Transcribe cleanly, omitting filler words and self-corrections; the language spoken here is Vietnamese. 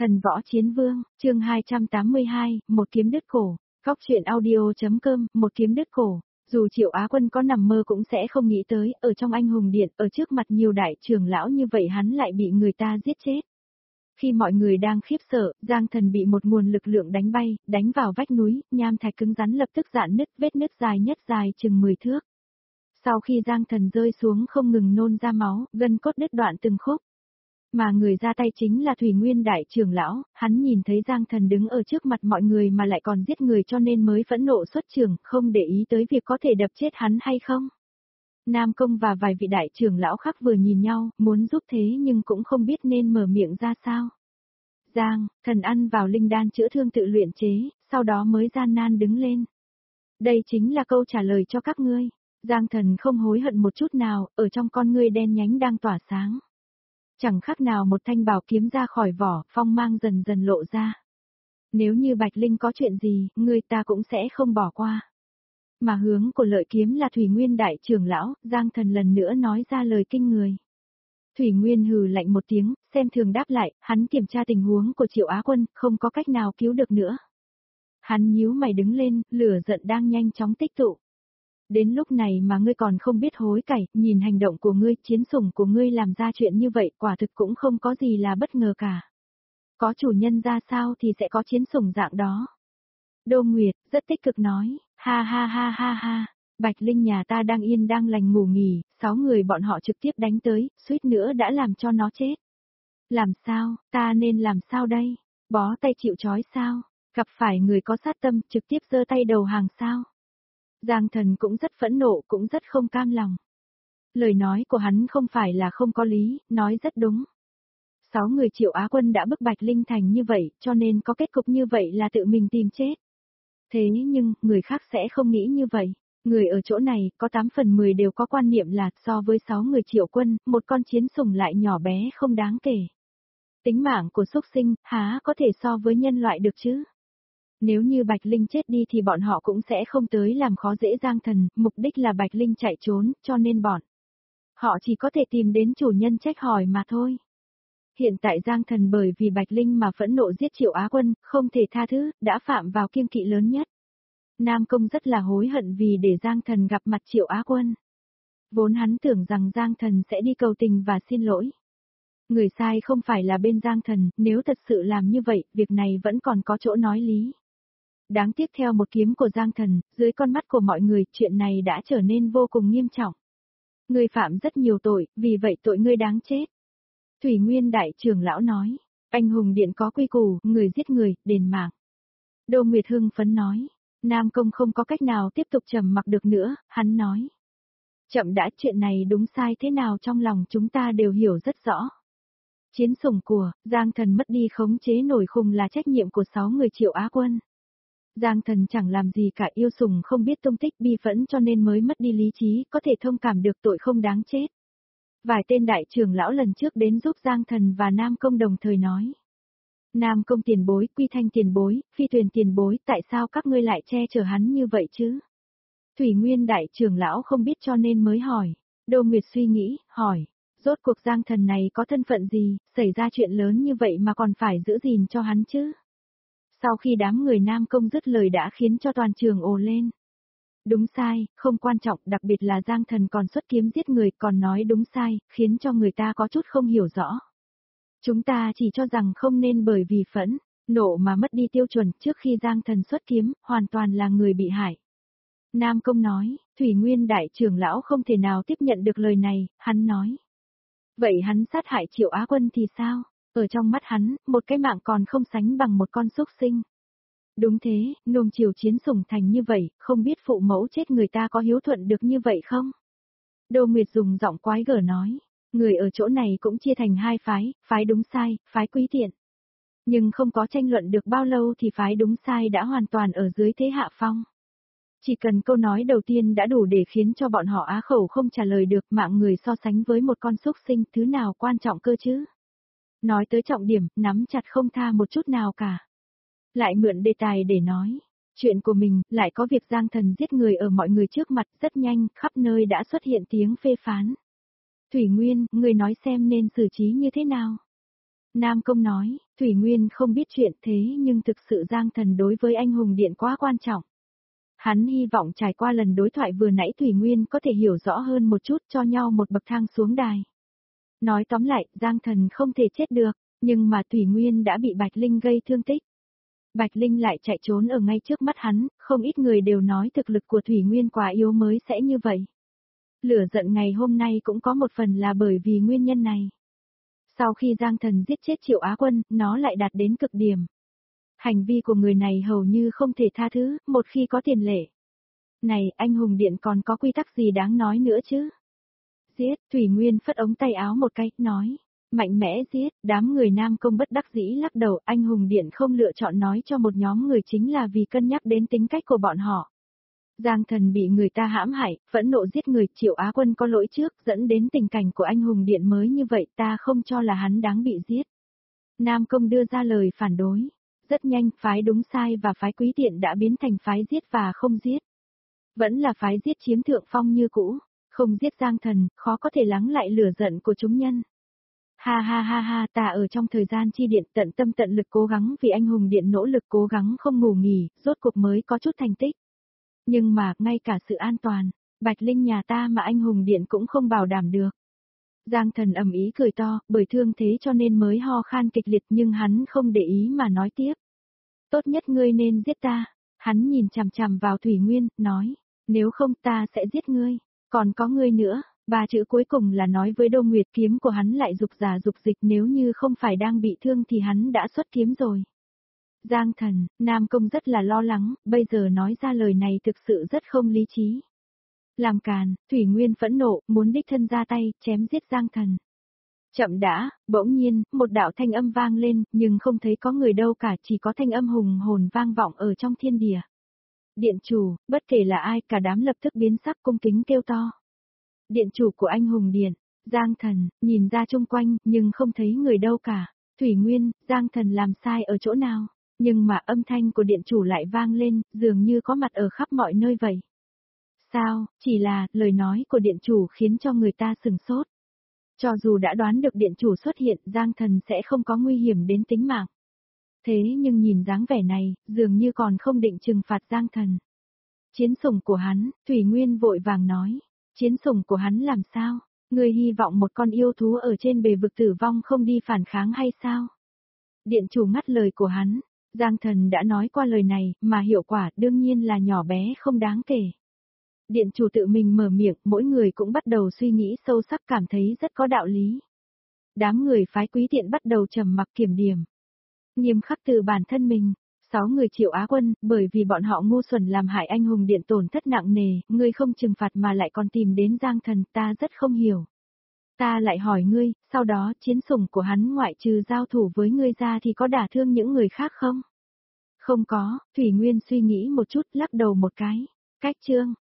Thần võ chiến vương, chương 282, một kiếm đứt cổ. Góc truyện audio.com, một kiếm đứt cổ. Dù Triệu Á Quân có nằm mơ cũng sẽ không nghĩ tới, ở trong anh hùng điện, ở trước mặt nhiều đại trưởng lão như vậy hắn lại bị người ta giết chết. Khi mọi người đang khiếp sợ, Giang Thần bị một nguồn lực lượng đánh bay, đánh vào vách núi, nham thạch cứng rắn lập tức rạn nứt, vết nứt dài nhất dài chừng 10 thước. Sau khi Giang Thần rơi xuống không ngừng nôn ra máu, gân cốt đứt đoạn từng khúc. Mà người ra tay chính là Thủy Nguyên đại trưởng lão, hắn nhìn thấy Giang Thần đứng ở trước mặt mọi người mà lại còn giết người cho nên mới phẫn nộ xuất trường, không để ý tới việc có thể đập chết hắn hay không. Nam Công và vài vị đại trưởng lão khác vừa nhìn nhau, muốn giúp thế nhưng cũng không biết nên mở miệng ra sao. Giang, Thần ăn vào linh đan chữa thương tự luyện chế, sau đó mới gian nan đứng lên. Đây chính là câu trả lời cho các ngươi. Giang Thần không hối hận một chút nào, ở trong con ngươi đen nhánh đang tỏa sáng. Chẳng khác nào một thanh bảo kiếm ra khỏi vỏ, phong mang dần dần lộ ra. Nếu như Bạch Linh có chuyện gì, người ta cũng sẽ không bỏ qua. Mà hướng của lợi kiếm là Thủy Nguyên đại trưởng lão, Giang Thần lần nữa nói ra lời kinh người. Thủy Nguyên hừ lạnh một tiếng, xem thường đáp lại, hắn kiểm tra tình huống của Triệu Á Quân, không có cách nào cứu được nữa. Hắn nhíu mày đứng lên, lửa giận đang nhanh chóng tích tụ. Đến lúc này mà ngươi còn không biết hối cải, nhìn hành động của ngươi, chiến sủng của ngươi làm ra chuyện như vậy, quả thực cũng không có gì là bất ngờ cả. Có chủ nhân ra sao thì sẽ có chiến sủng dạng đó. Đô Nguyệt, rất tích cực nói, ha ha ha ha ha, Bạch Linh nhà ta đang yên đang lành ngủ nghỉ, 6 người bọn họ trực tiếp đánh tới, suýt nữa đã làm cho nó chết. Làm sao, ta nên làm sao đây? Bó tay chịu trói sao? Gặp phải người có sát tâm, trực tiếp giơ tay đầu hàng sao? Giang Thần cũng rất phẫn nộ, cũng rất không cam lòng. Lời nói của hắn không phải là không có lý, nói rất đúng. 6 người Triệu Á Quân đã bức Bạch Linh thành như vậy, cho nên có kết cục như vậy là tự mình tìm chết. Thế nhưng, người khác sẽ không nghĩ như vậy. Người ở chỗ này, có 8 phần 10 đều có quan niệm là, so với 6 người Triệu Quân, một con chiến sủng lại nhỏ bé không đáng kể. Tính mạng của súc sinh, há có thể so với nhân loại được chứ? Nếu như Bạch Linh chết đi thì bọn họ cũng sẽ không tới làm khó dễ Giang Thần, mục đích là Bạch Linh chạy trốn, cho nên bọn họ chỉ có thể tìm đến chủ nhân trách hỏi mà thôi. Hiện tại Giang Thần bởi vì Bạch Linh mà phẫn nộ giết Triệu Á Quân, không thể tha thứ, đã phạm vào kiêng kỵ lớn nhất. Nam Công rất là hối hận vì để Giang Thần gặp mặt Triệu Á Quân. Vốn hắn tưởng rằng Giang Thần sẽ đi cầu tình và xin lỗi. Người sai không phải là bên Giang Thần, nếu thật sự làm như vậy, việc này vẫn còn có chỗ nói lý. Đáng tiếc theo một kiếm của Giang Thần, dưới con mắt của mọi người, chuyện này đã trở nên vô cùng nghiêm trọng. Ngươi phạm rất nhiều tội, vì vậy tội ngươi đáng chết. Thủy Nguyên đại trưởng lão nói, anh hùng điện có quy củ, người giết người, đền mạng. Đô Nguyệt hưng phấn nói, Nam Công không có cách nào tiếp tục trầm mặc được nữa, hắn nói. Chậm đã, chuyện này đúng sai thế nào trong lòng chúng ta đều hiểu rất rõ. Chiến sủng của, Giang Thần mất đi khống chế nổi khùng là trách nhiệm của 6 người Triệu Á Quân. Giang Thần chẳng làm gì cả, yêu sủng không biết tung tích, bi phẫn cho nên mới mất đi lý trí, có thể thông cảm được tội không đáng chết. Vài tên đại trưởng lão lần trước đến giúp Giang Thần và Nam Công đồng thời nói. Nam Công tiền bối, Quy Thanh tiền bối, Phi Tuyền tiền bối, tại sao các ngươi lại che chở hắn như vậy chứ? Thủy Nguyên đại trưởng lão không biết cho nên mới hỏi. Đô Nguyệt suy nghĩ, hỏi. Rốt cuộc Giang Thần này có thân phận gì, xảy ra chuyện lớn như vậy mà còn phải giữ gìn cho hắn chứ? Sau khi đám người Nam Công dứt lời đã khiến cho toàn trường ồ lên. Đúng sai, không quan trọng, đặc biệt là Giang Thần còn xuất kiếm giết người, còn nói đúng sai, khiến cho người ta có chút không hiểu rõ. Chúng ta chỉ cho rằng không nên bởi vì phẫn nộ mà mất đi tiêu chuẩn, trước khi Giang Thần xuất kiếm, hoàn toàn là người bị hại. Nam Công nói, Thủy Nguyên đại trưởng lão không thể nào tiếp nhận được lời này, hắn nói. Vậy hắn sát hại Triệu Á Quân thì sao? Ở trong mắt hắn, một cái mạng còn không sánh bằng một con súc sinh. Đúng thế, nuông chiều chiến sủng thành như vậy, không biết phụ mẫu chết người ta có hiếu thuận được như vậy không? Đô Nguyệt dùng giọng quái gở nói, người ở chỗ này cũng chia thành hai phái, phái đúng sai, phái quý tiện. Nhưng không có tranh luận được bao lâu thì phái đúng sai đã hoàn toàn ở dưới thế hạ phong. Chỉ cần câu nói đầu tiên đã đủ để khiến cho bọn họ á khẩu không trả lời được, mạng người so sánh với một con súc sinh, thứ nào quan trọng cơ chứ? Nói tới trọng điểm, nắm chặt không tha một chút nào cả. Lại mượn đề tài để nói. Chuyện của mình, lại có việc Giang Thần giết người ở mọi người trước mặt, rất nhanh, khắp nơi đã xuất hiện tiếng phê phán. Thủy Nguyên, người nói xem nên xử trí như thế nào? Nam Công nói, Thủy Nguyên không biết chuyện thế nhưng thực sự Giang Thần đối với anh hùng điện quá quan trọng. Hắn hy vọng trải qua lần đối thoại vừa nãy Thủy Nguyên có thể hiểu rõ hơn một chút cho nhau một bậc thang xuống đài. Nói tóm lại, Giang Thần không thể chết được, nhưng mà Thủy Nguyên đã bị Bạch Linh gây thương tích. Bạch Linh lại chạy trốn ở ngay trước mắt hắn, không ít người đều nói thực lực của Thủy Nguyên quá yếu mới sẽ như vậy. Lửa giận ngày hôm nay cũng có một phần là bởi vì nguyên nhân này. Sau khi Giang Thần giết chết Triệu Á Quân, nó lại đạt đến cực điểm. Hành vi của người này hầu như không thể tha thứ, một khi có tiền lệ. Này, anh hùng điện còn có quy tắc gì đáng nói nữa chứ? Giết, Thủy Nguyên phất ống tay áo một cái, nói. Mạnh mẽ giết, đám người Nam Công bất đắc dĩ lắc đầu, anh hùng điện không lựa chọn nói cho một nhóm người chính là vì cân nhắc đến tính cách của bọn họ. Giang Thần bị người ta hãm hại, phẫn nộ giết người, Triệu Á Quân có lỗi trước, dẫn đến tình cảnh của anh hùng điện mới như vậy, ta không cho là hắn đáng bị giết. Nam Công đưa ra lời phản đối. Rất nhanh, phái đúng sai và phái quý tiện đã biến thành phái giết và không giết. Vẫn là phái giết chiếm thượng phong như cũ, không giết Giang Thần, khó có thể lắng lại lửa giận của chúng nhân. Ha ha ha ha, ta ở trong thời gian chi điện tận tâm tận lực cố gắng vì anh hùng điện nỗ lực cố gắng không ngủ nghỉ, rốt cuộc mới có chút thành tích. Nhưng mà, ngay cả sự an toàn, Bạch Linh nhà ta mà anh hùng điện cũng không bảo đảm được. Giang Thần ầm ý cười to, bởi thương thế cho nên mới ho khan kịch liệt nhưng hắn không để ý mà nói tiếp. Tốt nhất ngươi nên giết ta. Hắn nhìn chằm chằm vào Thủy Nguyên, nói, nếu không ta sẽ giết ngươi, còn có ngươi nữa. Ba chữ cuối cùng là nói với Đô Nguyệt, kiếm của hắn lại dục giả dục dịch, nếu như không phải đang bị thương thì hắn đã xuất kiếm rồi. Giang Thần, Nam Công rất là lo lắng, bây giờ nói ra lời này thực sự rất không lý trí. Làm càn, Thủy Nguyên phẫn nộ, muốn đích thân ra tay, chém giết Giang Thần. Chậm đã, bỗng nhiên, một đạo thanh âm vang lên, nhưng không thấy có người đâu cả, chỉ có thanh âm hùng hồn vang vọng ở trong thiên địa. Điện chủ, bất kể là ai, cả đám lập tức biến sắc cung kính kêu to. Điện chủ của anh hùng điện, Giang Thần, nhìn ra chung quanh, nhưng không thấy người đâu cả. Thủy Nguyên, Giang Thần làm sai ở chỗ nào? Nhưng mà âm thanh của điện chủ lại vang lên, dường như có mặt ở khắp mọi nơi vậy. Sao, chỉ là, lời nói của điện chủ khiến cho người ta sừng sốt. Cho dù đã đoán được điện chủ xuất hiện, Giang Thần sẽ không có nguy hiểm đến tính mạng. Thế nhưng nhìn dáng vẻ này, dường như còn không định trừng phạt Giang Thần. Chiến sủng của hắn, Thủy Nguyên vội vàng nói. Chiến sủng của hắn làm sao? Ngươi hy vọng một con yêu thú ở trên bề vực tử vong không đi phản kháng hay sao? Điện chủ ngắt lời của hắn. Giang Thần đã nói qua lời này, mà hiệu quả đương nhiên là nhỏ bé không đáng kể. Điện chủ tự mình mở miệng, mỗi người cũng bắt đầu suy nghĩ sâu sắc, cảm thấy rất có đạo lý. Đám người phái quý tiện bắt đầu trầm mặc kiểm điểm. Nghiêm khắc từ bản thân mình, 6 người Triệu Á Quân, bởi vì bọn họ ngu xuẩn làm hại anh hùng điện tổn thất nặng nề, ngươi không trừng phạt mà lại còn tìm đến Giang Thần, ta rất không hiểu. Ta lại hỏi ngươi, sau đó chiến sủng của hắn ngoại trừ giao thủ với ngươi ra thì có đả thương những người khác không? Không có, Thủy Nguyên suy nghĩ một chút, lắc đầu một cái. Cách chương